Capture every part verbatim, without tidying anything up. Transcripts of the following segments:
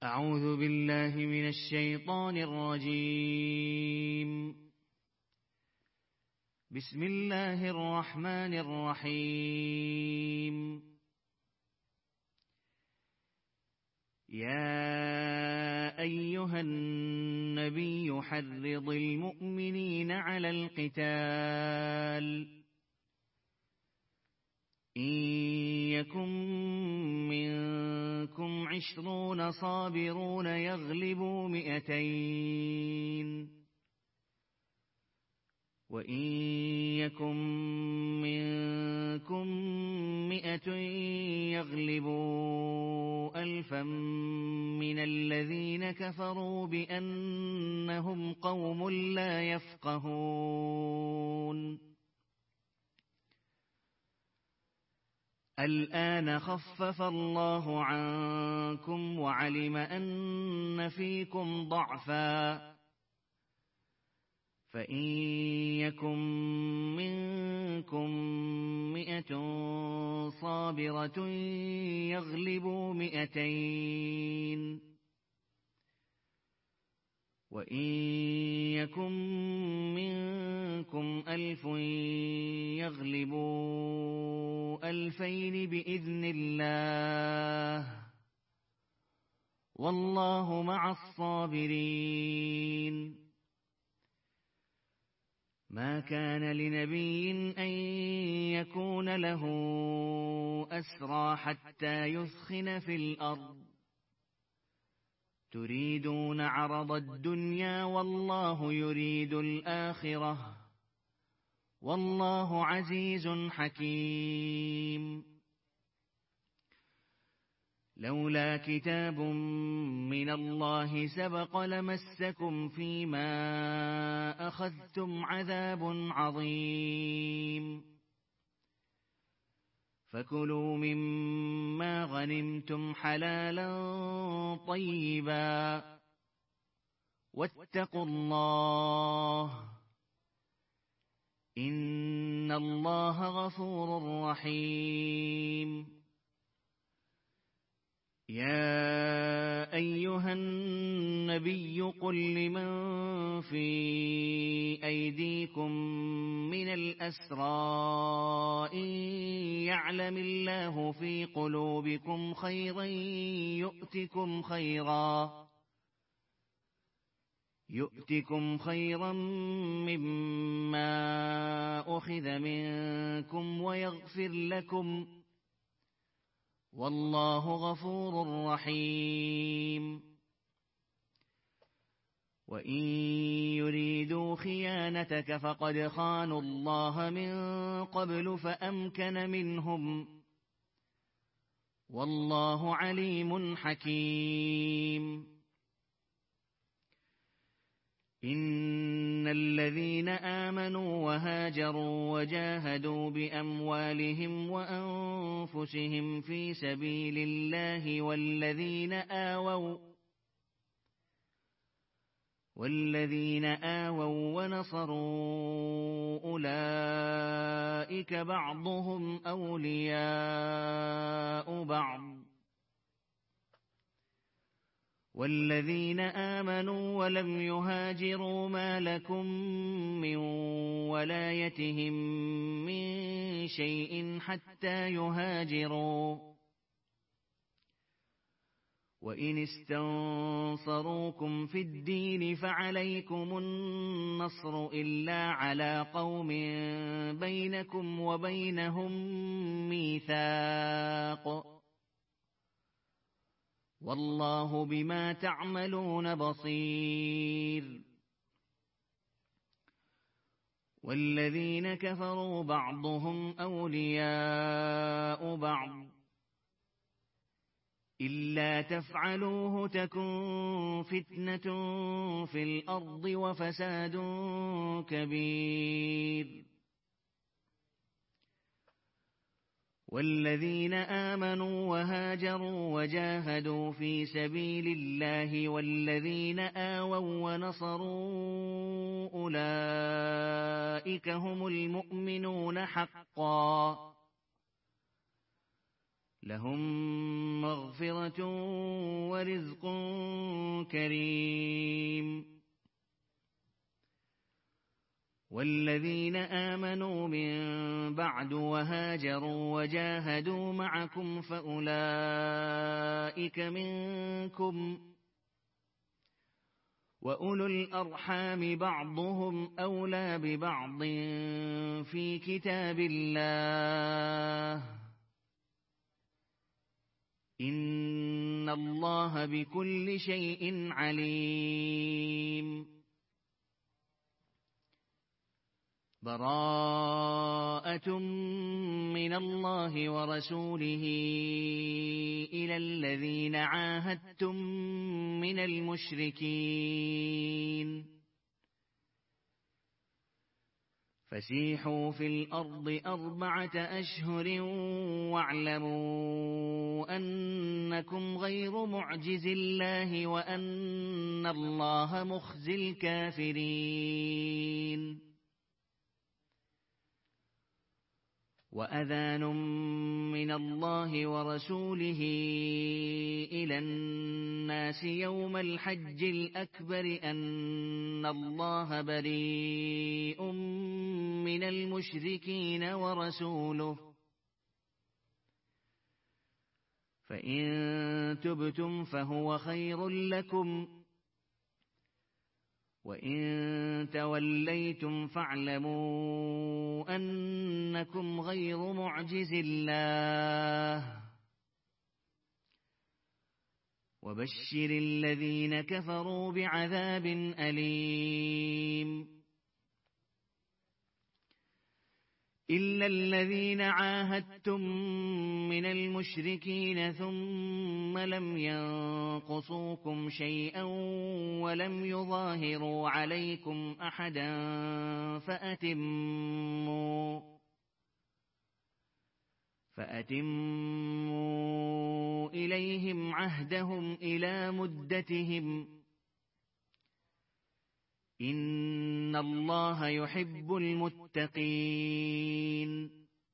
أعوذ بالله من الشيطان الرجيم. بسم الله الرحمن الرحيم. يا أيها النبي حرض المؤمنين على القتال إن يكن منكم عشرون صابرون يغلبوا مئتين وإن يكن منكم مئة يغلبوا ألفا من الذين كفروا بأنهم قوم لا يفقهون. الآن خفف الله عنكم وعلم أن فيكم ضعفا فإن يكن منكم مئة صابرة يغلبوا مئتين وإن يكن منكم ألف يغلبوا ألفين بإذن الله والله مع الصابرين. ما كان لنبي أن يكون له أسرى حتى يثخن في الأرض تريدون عرض الدنيا والله يريد الآخرة والله عزيز حكيم. لولا كتاب من الله سبق لمسكم فيما أخذتم عذاب عظيم. فكلوا مما غنمتم حلالا طيبا واتقوا الله إن الله غفور رحيم. يا أيها النبي قل لمن في أيديكم من الأسرى إن يعلم الله في قلوبكم خيرا يؤتكم خيرا يؤتكم خيرا مما أخذ منكم ويغفر لكم والله غفور رحيم. وإن يريدوا خيانتك فقد خانوا الله من قبل فأمكن منهم والله عليم حكيم. إن الذين آمنوا وهاجروا وجاهدوا بأموالهم وأنفسهم في سبيل الله والذين آووا والذين آووا ونصروا أولئك بعضهم أولياء بعض والذين آمنوا ولم يهاجروا ما لكم من ولايتهم من شيء حتى يهاجروا وإن استنصروكم في الدين فعليكم النصر إلا على قوم بينكم وبينهم ميثاق والله بما تعملون بصير. والذين كفروا بعضهم أولياء بعض إلا تفعلوه تكن فتنة في الأرض وفساد كبير. والذين آمنوا وهاجروا وجاهدوا في سبيل الله والذين آووا ونصروا أولئك هم المؤمنون حقا لهم مغفرة ورزق كريم. والذين آمنوا من بعد وهاجروا وجاهدوا معكم فأولئك منكم، وأولو الأرحام بعضهم أولى ببعض في كتاب الله، إن الله بكل شيء عليم. براءة من الله ورسوله إلى الذين عاهدتم من المشركين، فسيحوا في الأرض أربعة أشهر واعلموا أنكم غير معجز الله وأن الله مخزي الكافرين. وأذان من الله ورسوله إلى الناس يوم الحج الأكبر أن الله بريء من المشركين ورسوله، فإن تبتم فهو خير لكم، وإن توليتم فاعلموا أنكم غير معجز الله، وبشر الذين كفروا بعذاب أليم. إلا الذين عاهدتم من المشركين ثم لم ينقصوكم شيئا ولم يظاهروا عليكم أحدا فأتموا فأتموا إليهم عهدهم إلى مدتهم، إن الله يحب المتقين.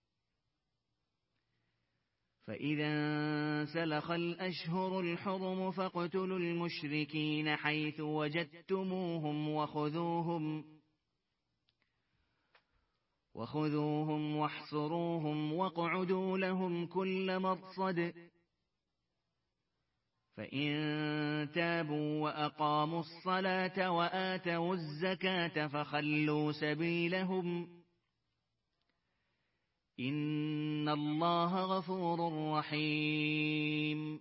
فإذا انسلخ الأشهر الحرم فاقتلوا المشركين حيث وجدتموهم وخذوهم وخذوهم واحصروهم واقعدوا لهم كل مرصد، فإن تابوا وأقاموا الصلاة وآتوا الزكاة فخلوا سبيلهم، إن الله غفور رحيم.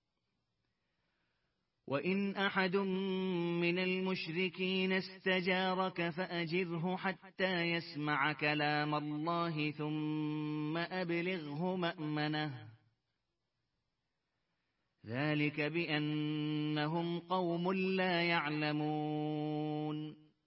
وإن أحد من المشركين استجارك فأجره حتى يسمع كلام الله ثم أبلغه مأمنه، ذلك بأنهم قوم لا يعلمون.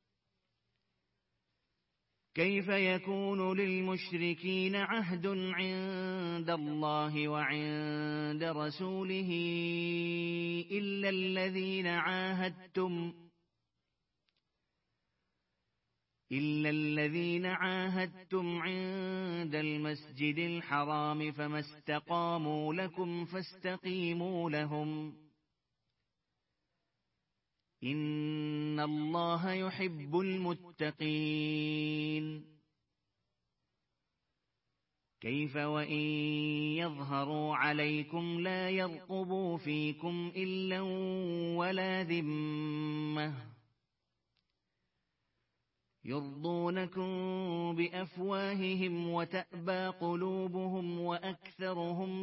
كيف يكون للمشركين عهد عند الله وعند رسوله إلا الذين عاهدتم إلا الذين عاهدتم عند المسجد الحرام فما استقاموا لكم فاستقيموا لهم، إن الله يحب المتقين. كيف وإن يظهروا عليكم لا يرقبوا فيكم إلا ولا ذمة، يرضونكم بأفواههم وتأبى قلوبهم وأكثرهم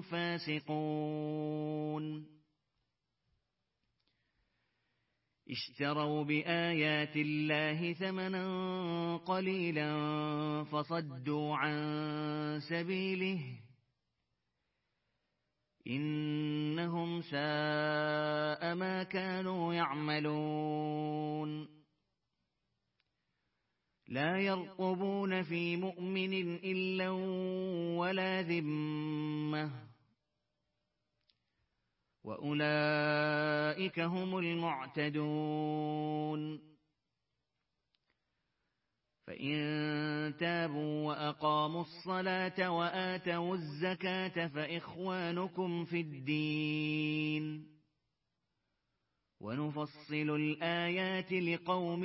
فاسقون. اشتروا بآيات الله ثمنا قليلا فصدوا عن سبيله، إنهم ساء ما كانوا يعملون. لا يرقبون في مؤمن إلا ولا ذمة، وأولئك هم المعتدون. فإن تابوا وأقاموا الصلاة وآتوا الزكاة فإخوانكم في الدين، ونفصل الآيات لقوم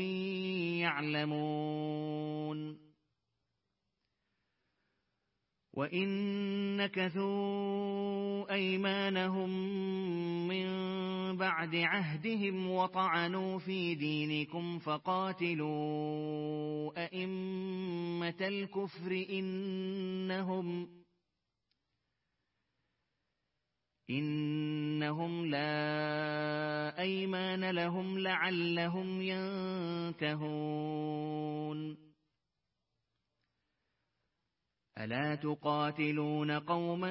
يعلمون وإن نكثوا أيمانهم من بعد عهدهم وطعنوا في دينكم فقاتلوا أئمة الكفر إنهم إنهم لا أيمان لهم لعلهم ينتهون ألا تقاتلون قوما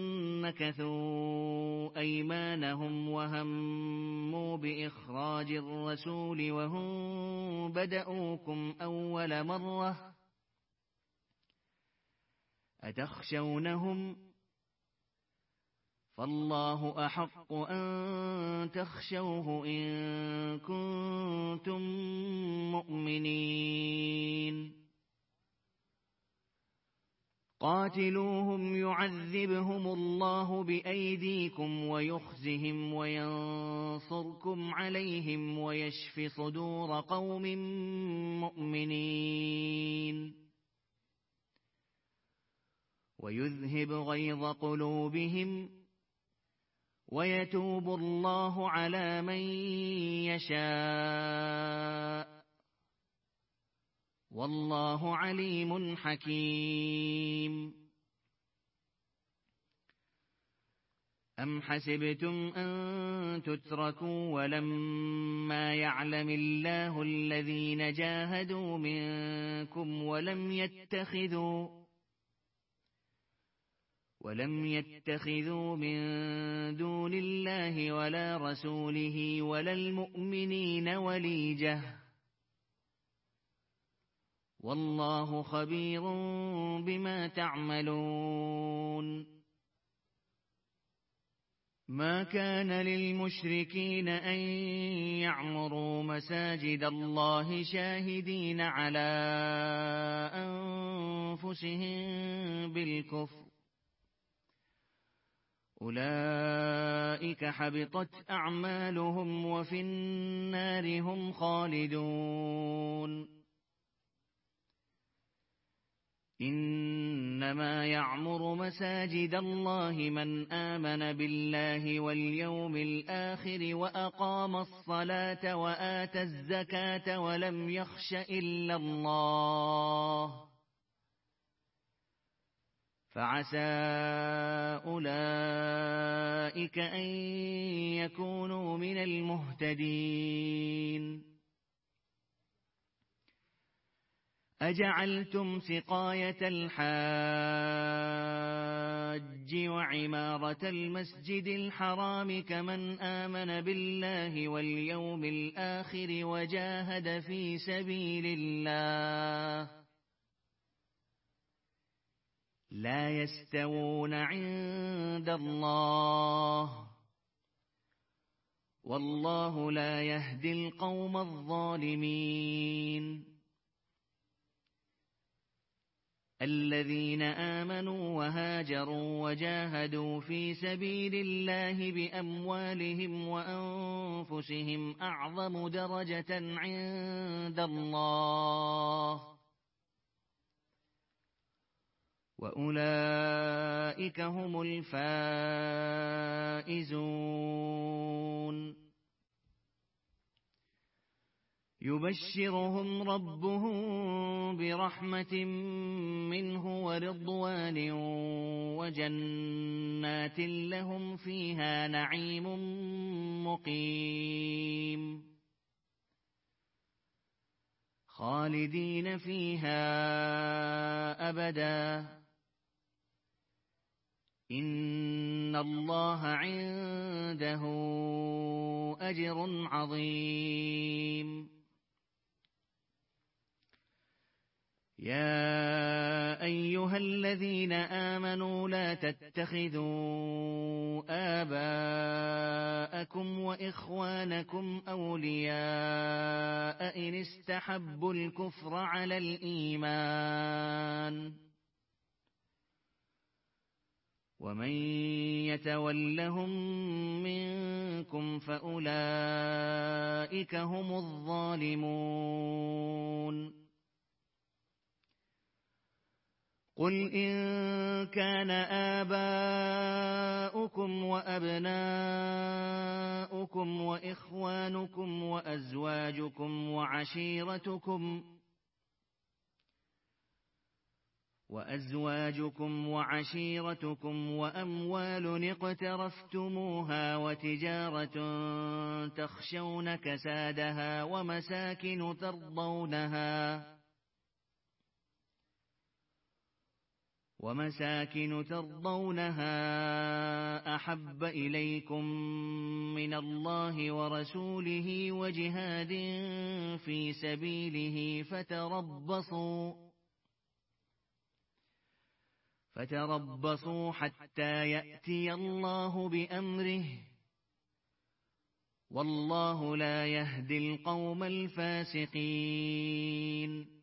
نكثوا أيمانهم وهموا بإخراج الرسول وهم بدأوكم أول مرة أتخشونهم فالله أحق أن تخشوه إن كنتم مؤمنين قاتلوهم يعذبهم الله بأيديكم ويخزهم وينصركم عليهم ويشف صدور قوم مؤمنين ويذهب غيظ قلوبهم ويتوب الله على من يشاء والله عليم حكيم أم حسبتم أن تتركوا ولما يعلم الله الذين جاهدوا منكم ولم يتخذوا ولم يتخذوا من دون الله ولا رسوله ولا المؤمنين وليجة والله خبير بما تعملون ما كان للمشركين أن يعمروا مساجد الله شاهدين على أنفسهم بالكفر أولئك حبطت أعمالهم وفي النار هم خالدون إنما يعمر مساجد الله من آمن بالله واليوم الآخر وأقام الصلاة وآتى الزكاة ولم يخش إلا الله فعسى أولئك أن يكونوا من المهتدين أجعلتم سقاية الحاج وعمارة المسجد الحرام كمن آمن بالله واليوم الآخر وجاهد في سبيل الله لا يستوون عند الله والله لا يهدي القوم الظالمين الذين آمنوا وهاجروا وجاهدوا في سبيل الله بأموالهم وأنفسهم أعظم درجة عند الله وأولئك هم الفائزون يبشرهم ربهم برحمة منه ورضوان وجنات لهم فيها نعيم مقيم خالدين فيها أبدا إن الله عنده أجر عظيم يا أيها الذين آمنوا لا تتخذوا آباءكم وإخوانكم أولياء إن استحبوا الكفر على الإيمان ومن يتولهم منكم فأولئك هم الظالمون قل إن كان آباؤكم وأبناؤكم وإخوانكم وأزواجكم وعشيرتكم وأزواجكم وعشيرتكم وأموال اقترفتموها وتجارة تخشون كسادها ومساكن ترضونها ومساكن ترضونها أحب إليكم من الله ورسوله وجهاد في سبيله فتربصوا فتربصوا حتى يأتي الله بأمره والله لا يهدي القوم الفاسقين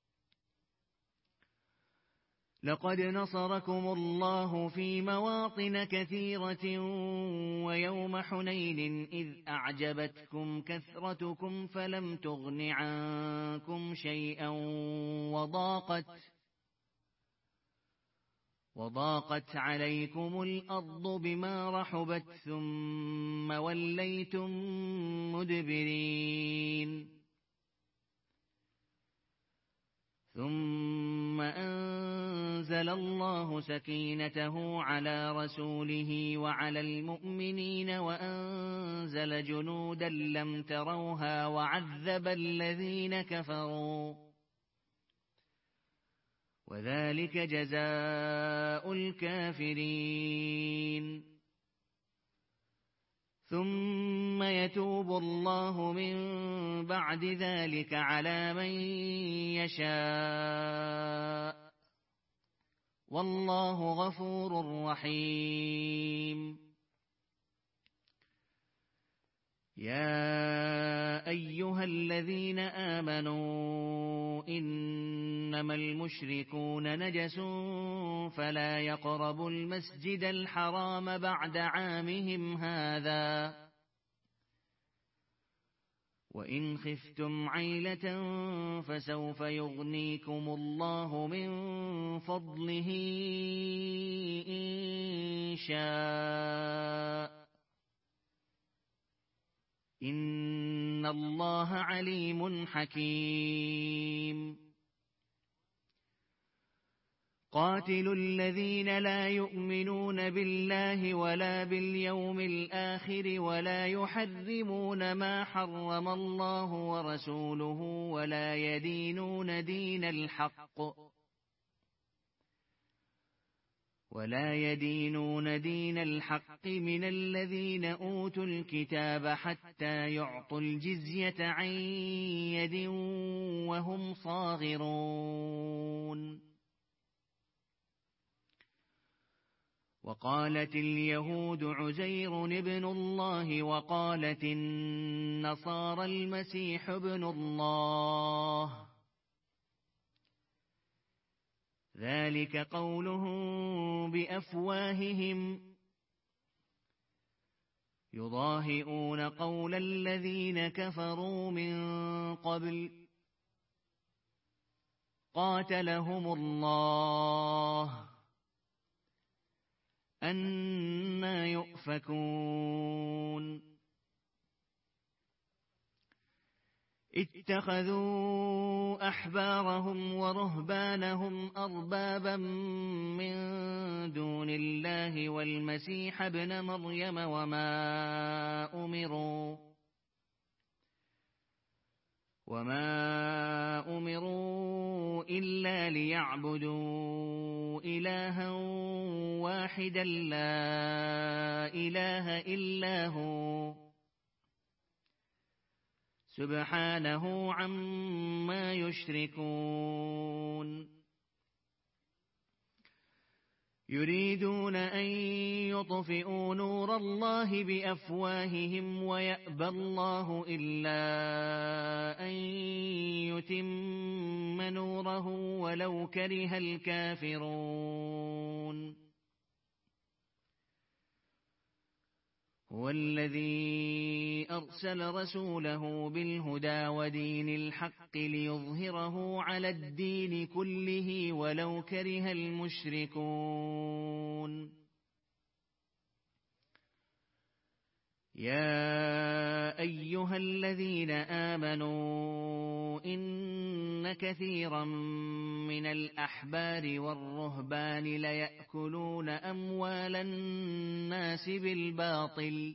لقد نصركم الله في مواطن كثيرة ويوم حنين إذ أعجبتكم كثرتكم فلم تغن عنكم شيئا وضاقت وضاقت عليكم الأرض بما رحبت ثم وليتم مدبرين ثم أنزل الله سكينته على رسوله وعلى المؤمنين وأنزل جنودا لم تروها وعذب الذين كفروا وذلك جزاء الكافرين ثم يتوب الله من بعد ذلك على من يشاء والله غفور رحيم يا أيها الذين آمنوا إنما المشركون نجس فلا يقربوا المسجد الحرام بعد عامهم هذا وإن خفتم عيلة فسوف يغنيكم الله من فضله إن شاء إن الله عليم حكيم قاتلوا الذين لا يؤمنون بالله ولا باليوم الآخر ولا يحرمون ما حرم الله ورسوله ولا يدينون دين الحق ولا يدينون دين الحق من الذين أوتوا الكتاب حتى يعطوا الجزية عن يد وهم صاغرون وقالت اليهود عزير ابن الله وقالت النصارى المسيح ابن الله ذلك قولهم بأفواههم يضاهئون قول الذين كفروا من قبل قاتلهم الله أنى يؤفكون اتخذوا أحبارهم ورهبانهم أربابا من دون الله والمسيح ابن مريم وما أمروا وما أمروا إلا ليعبدوا إلها واحدا لا إله إلا هو سبحانه عما يشركون يريدون أن يطفئوا نور الله بأفواههم ويأبى الله إلا أن يتم نوره ولو كره الكافرون هو الذي أرسل رسوله بالهدى ودين الحق ليظهره على الدين كله ولو كره المشركون. يا أيها الذين آمنوا إن كثيرا من الأحبار والرهبان ليأكلون أموال الناس بالباطل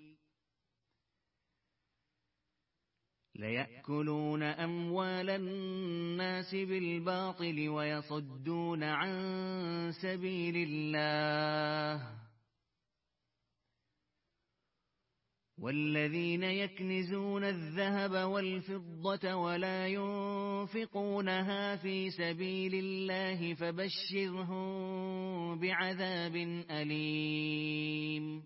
ليأكلون أموال الناس بالباطل ويصدون عن سبيل الله والذين يكنزون الذهب والفضة ولا ينفقونها في سبيل الله فبشرهم بعذاب أليم.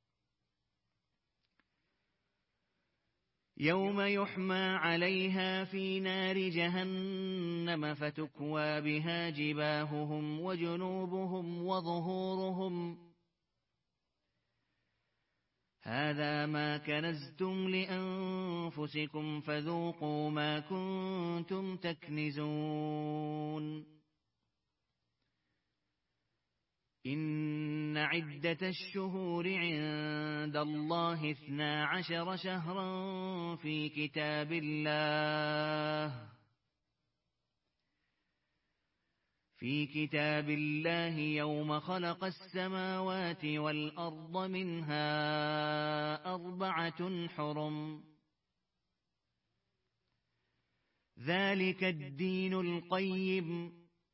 يوم يحمى عليها في نار جهنم فتكوى بها جباههم وجنوبهم وظهورهم هذا ما كنزتم لأنفسكم فذوقوا ما كنتم تكنزون. إن عدة الشهور عند الله اثنا عشر شهرا في كتاب الله في كتاب الله يوم خلق السماوات والأرض منها أربعة حرم ذلك الدين القيم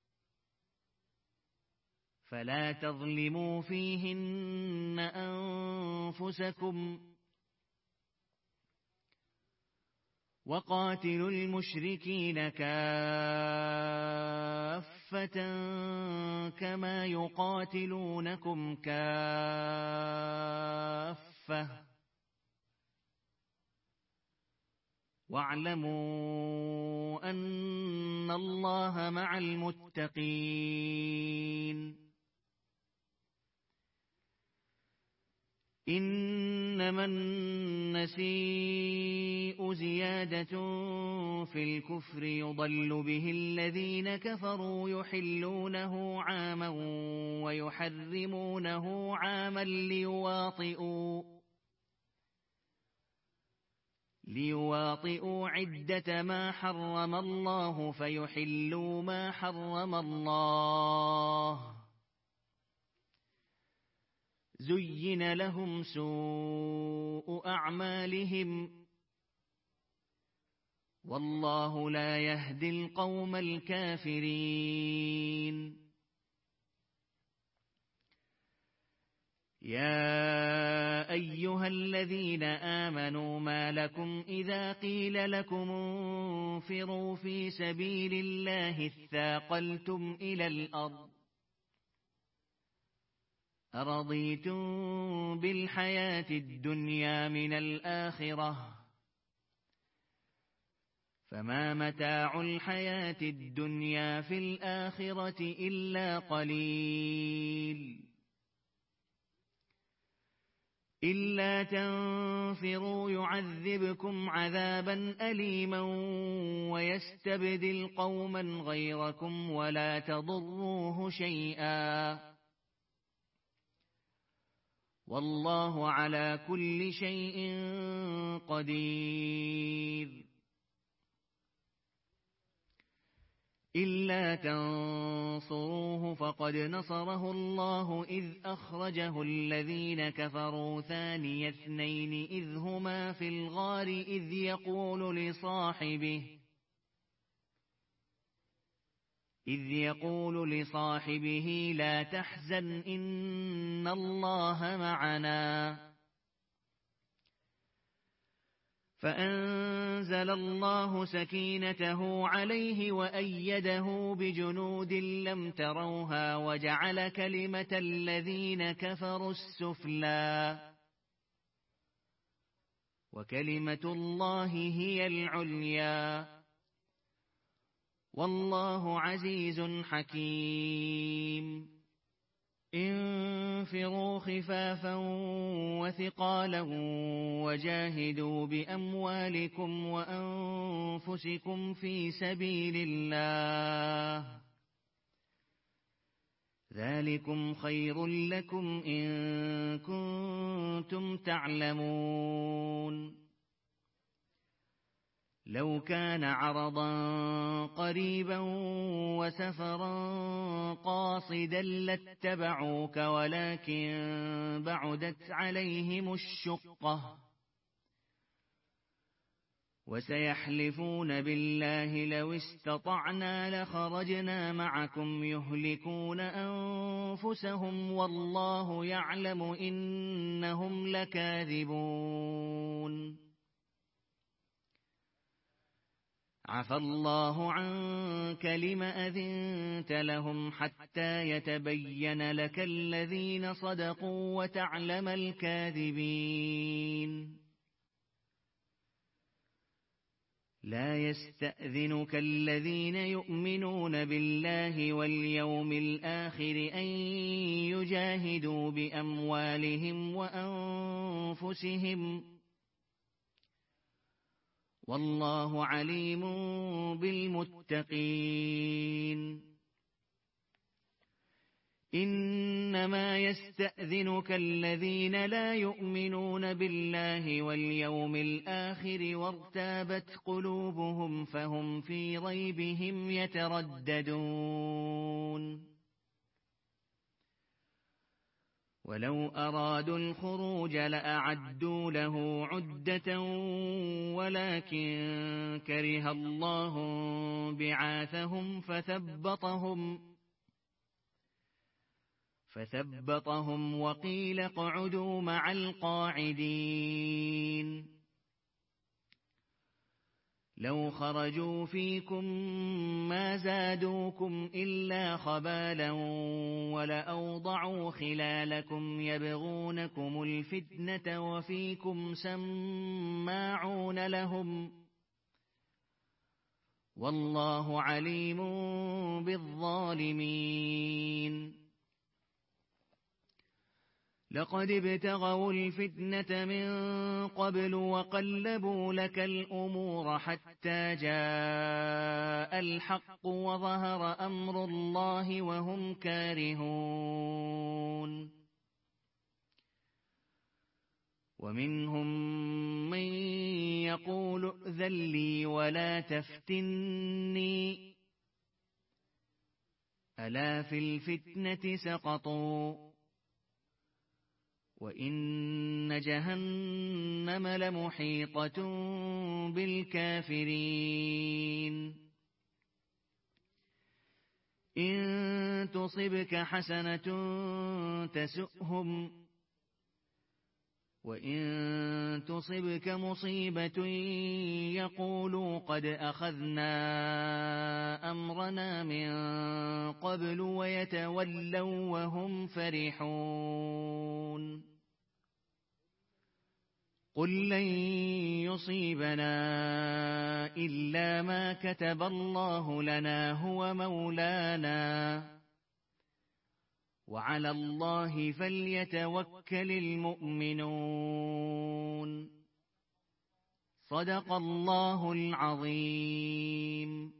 فلا تظلموا فيهن أنفسكم وقاتلوا المشركين كافة كما يقاتلونكم كافة واعلموا أن الله مع المتقين. إنما النسيء زيادة في الكفر يضل به الذين كفروا يحلونه عاما ويحرمونه عاما ليواطئوا ليواطئوا عدة ما حرم الله فيحلوا ما حرم الله زين لهم سوء أعمالهم والله لا يهدي القوم الكافرين. يا أيها الذين آمنوا ما لكم إذا قيل لكم انفروا في سبيل الله اثاقلتم إلى الأرض أرضيتم بالحياة الدنيا من الآخرة فما متاع الحياة الدنيا في الآخرة إلا قليل. إلا تنفروا يعذبكم عذابا أليما ويستبدل قوما غيركم ولا تضروه شيئا والله على كل شيء قدير. إلا تنصروه فقد نصره الله إذ أخرجه الذين كفروا ثاني اثنين إذ هما في الغار إذ يقول لصاحبه إذ يقول لصاحبه لا تحزن إن الله معنا فأنزل الله سكينته عليه وأيده بجنود لم تروها وجعل كلمة الذين كفروا السفلى وكلمة الله هي العليا والله عزيز حكيم. انفروا خفافا وثقالا وجاهدوا بأموالكم وأنفسكم في سبيل الله ذلكم خير لكم إن كنتم تعلمون لو كان عرضا قريبا وسفرا قاصدا لاتبعوك ولكن بعدت عليهم الشقة وسيحلفون بالله لو استطعنا لخرجنا معكم يهلكون أنفسهم والله يعلم إنهم لكاذبون عفى الله عنك لم أذنت لهم حتى يتبين لك الذين صدقوا وتعلم الكاذبين لا يستأذنك الذين يؤمنون بالله واليوم الآخر أن يجاهدوا بأموالهم وأنفسهم والله عليم بالمتقين إنما يستأذنك الذين لا يؤمنون بالله واليوم الآخر وارتابت قلوبهم فهم في ريبهم يترددون ولو أرادوا الخروج لأعدوا له عدة ولكن كره الله بعاثهم فثبطهم فثبطهم وقيل اقعدوا مع القاعدين لو خرجوا فيكم ما زادوكم إلا خبالا ولأوضعوا خلالكم يبغونكم الفتنة وفيكم سماعون لهم والله عليم بالظالمين لقد ابتغوا الفتنة من قبل وقلبوا لك الأمور حتى جاء الحق وظهر أمر الله وهم كارهون ومنهم من يقول ائذن لي ولا تفتني ألا في الفتنة سقطوا وإن جهنم لمحيطة بالكافرين إن تصبك حسنة تسؤهم وإن تصبك مصيبة يقولوا قد أخذنا أمرنا من قبل ويتولوا وهم فرحون قل لن يصيبنا إلا ما كتب الله لنا هو مولانا وعلى الله فليتوكل المؤمنون صدق الله العظيم.